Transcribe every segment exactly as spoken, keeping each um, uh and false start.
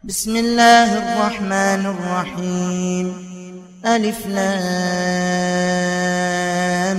بسم الله الرحمن الرحيم. ألف لام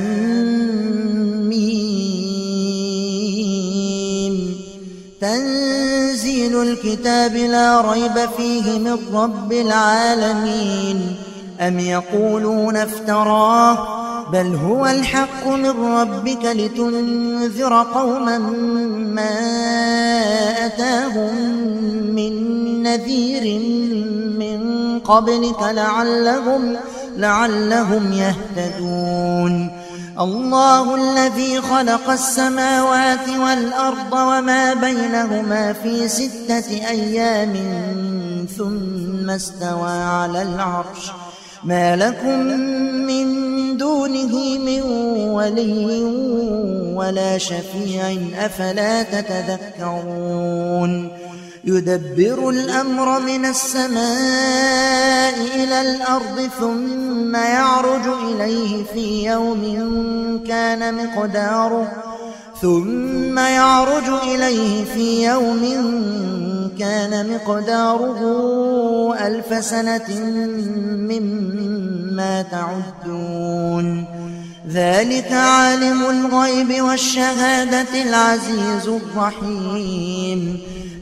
ميم. تنزيل الكتاب لا ريب فيه من رب العالمين. أم يقولون افتراه بل هو الحق من ربك لتنذر قوما ما أتاهم من نذير من قبلك لعلهم, لعلهم يهتدون. الله الذي خلق السماوات والأرض وما بينهما في ستة أيام ثم استوى على العرش. ما لكم من دونه من ولي ولا شفيع أفلا تتذكرون. يدبر الأمر من السماء إلى الأرض ثم يعرج إليه في يوم كان مقداره ثم يعرج إليه في يوم كان مقداره ألف سنة مما تعدون. ذلك عالم الغيب والشهادة العزيز الرحيم.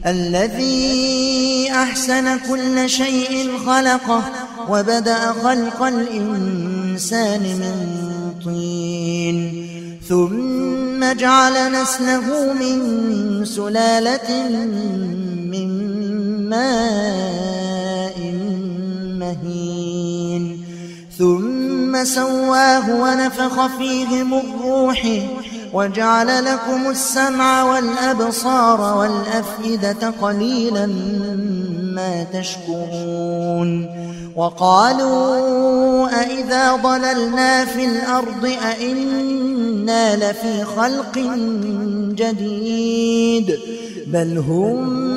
الذي أحسن كل شيء خلقه وبدأ خلق الإنسان من طين ثم جعل نسله من سلالة من ماء مهين ثم سواه ونفخ فيه من روحه وجعل لكم السمع والأبصار والأفئدة قليلا ما تشكرون. وقالوا أئذا ضللنا في الأرض أئنا لفي خلق جديد بل هم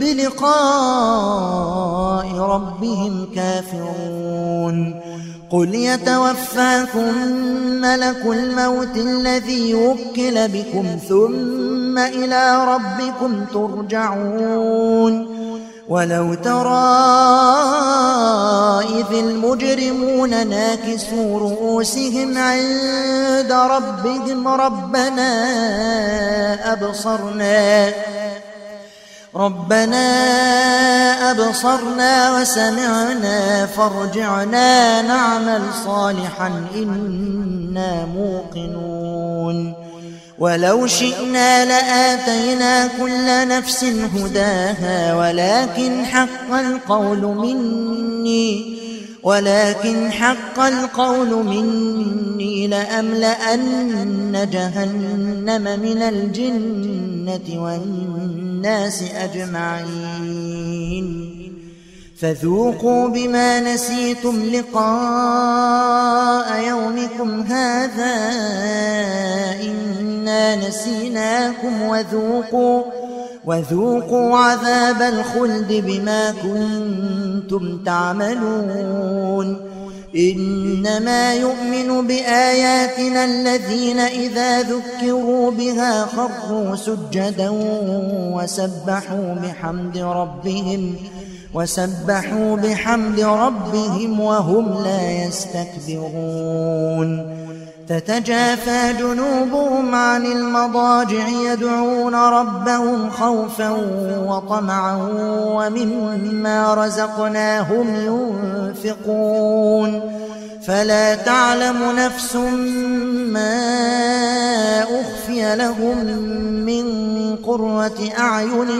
بلقاء ربهم كافرون. قل يتوفاكم ملك الموت الذي وكل بكم ثم إلى ربكم ترجعون. ولو ترى إذ المجرمون ناكسوا رؤوسهم عند ربهم ربنا أبصرنا ربنا أبصرنا وسمعنا فارجعنا نعمل صالحا إنا موقنون. ولو شئنا لآتينا كل نفس هداها ولكن حق القول مني ولكن حق القول مني لأملأن جهنم من الجنة والناس أجمعين. فذوقوا بما نسيتم لقاء يومكم هذا إنا نسيناكم وذوقوا وذوقوا عذاب الخلد بما كنتم تعملون. إنما يؤمن بآياتنا الذين إذا ذكروا بها خروا سجدا وسبحوا بحمد ربهم وسبحوا بحمد ربهم وهم لا يستكبرون. تتجافى جنوبهم عن المضاجع يدعون ربهم خوفا وطمعا ومما رزقناهم ينفقون. فلا تعلم نفس ما أخفي لهم من قرة أعين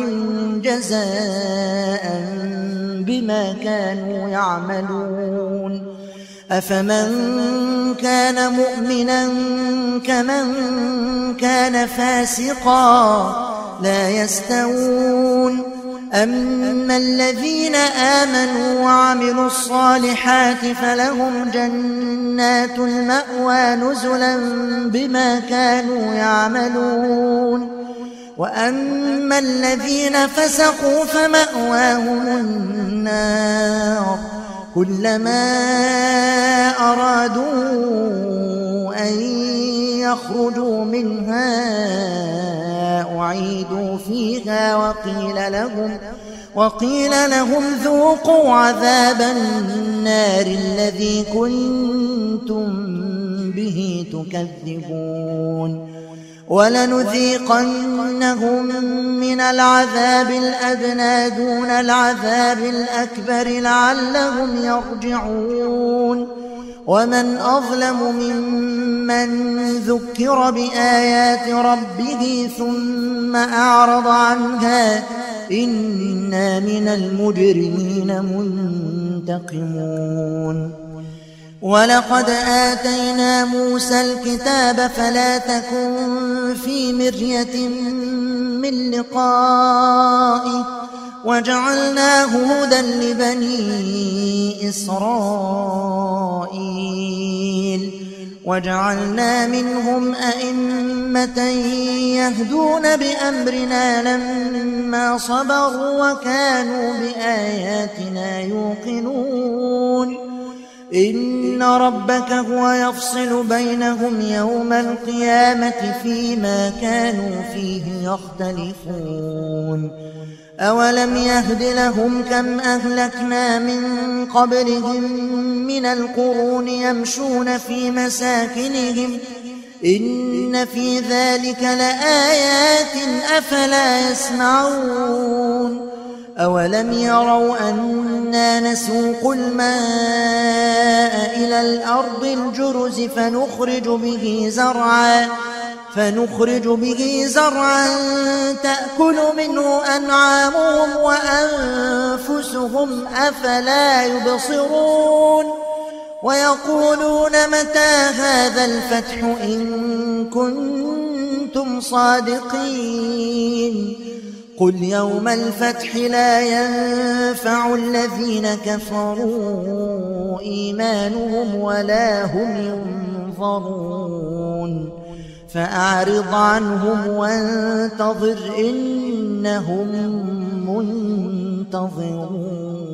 جزاء بما كانوا يعملون. أفمن كان مؤمنا كمن كان فاسقا لا يستوون. أما الذين آمنوا وعملوا الصالحات فلهم جنات المأوى نزلا بما كانوا يعملون. وأما الذين فسقوا فمأواهم النار كلما أرادوا أن يخرجوا منها أعيدوا فيها وقيل لهم وقيل لهم ذوقوا عذاب النار الذي كنتم به تكذبون ولنذيقنهم من العذاب الأدنى دون العذاب الأكبر لعلهم يرجعون ومن أظلم ممن ذكر بآيات ربه ثم أعرض عنها إنا من المجرمين منتقمون ولقد آتينا موسى الكتاب فلا تكن في مرية من لقائه وجعلناه هدى لبني إسرائيل وجعلنا منهم أئمة يهدون بأمرنا لما صبروا وكانوا بآياتنا يوقنون إن ربك هو يفصل بينهم يوم القيامة فيما كانوا فيه يختلفون أولم يهد لهم كم أهلكنا من قبلهم من القرون يمشون في مساكنهم إن في ذلك لآيات أفلا يسمعون أولم يروا أنا نسوق الماء إلى الأرض الجرز فنخرج به زرعا فنخرج به زرعا تأكل منه أنعامهم وأنفسهم أفلا يبصرون ويقولون متى هذا الفتح إن كنتم صادقين قل يوم الفتح لا ينفع الذين كفروا إيمانهم ولا هم ينظرون فأعرض عنهم وانتظر إنهم منتظرون.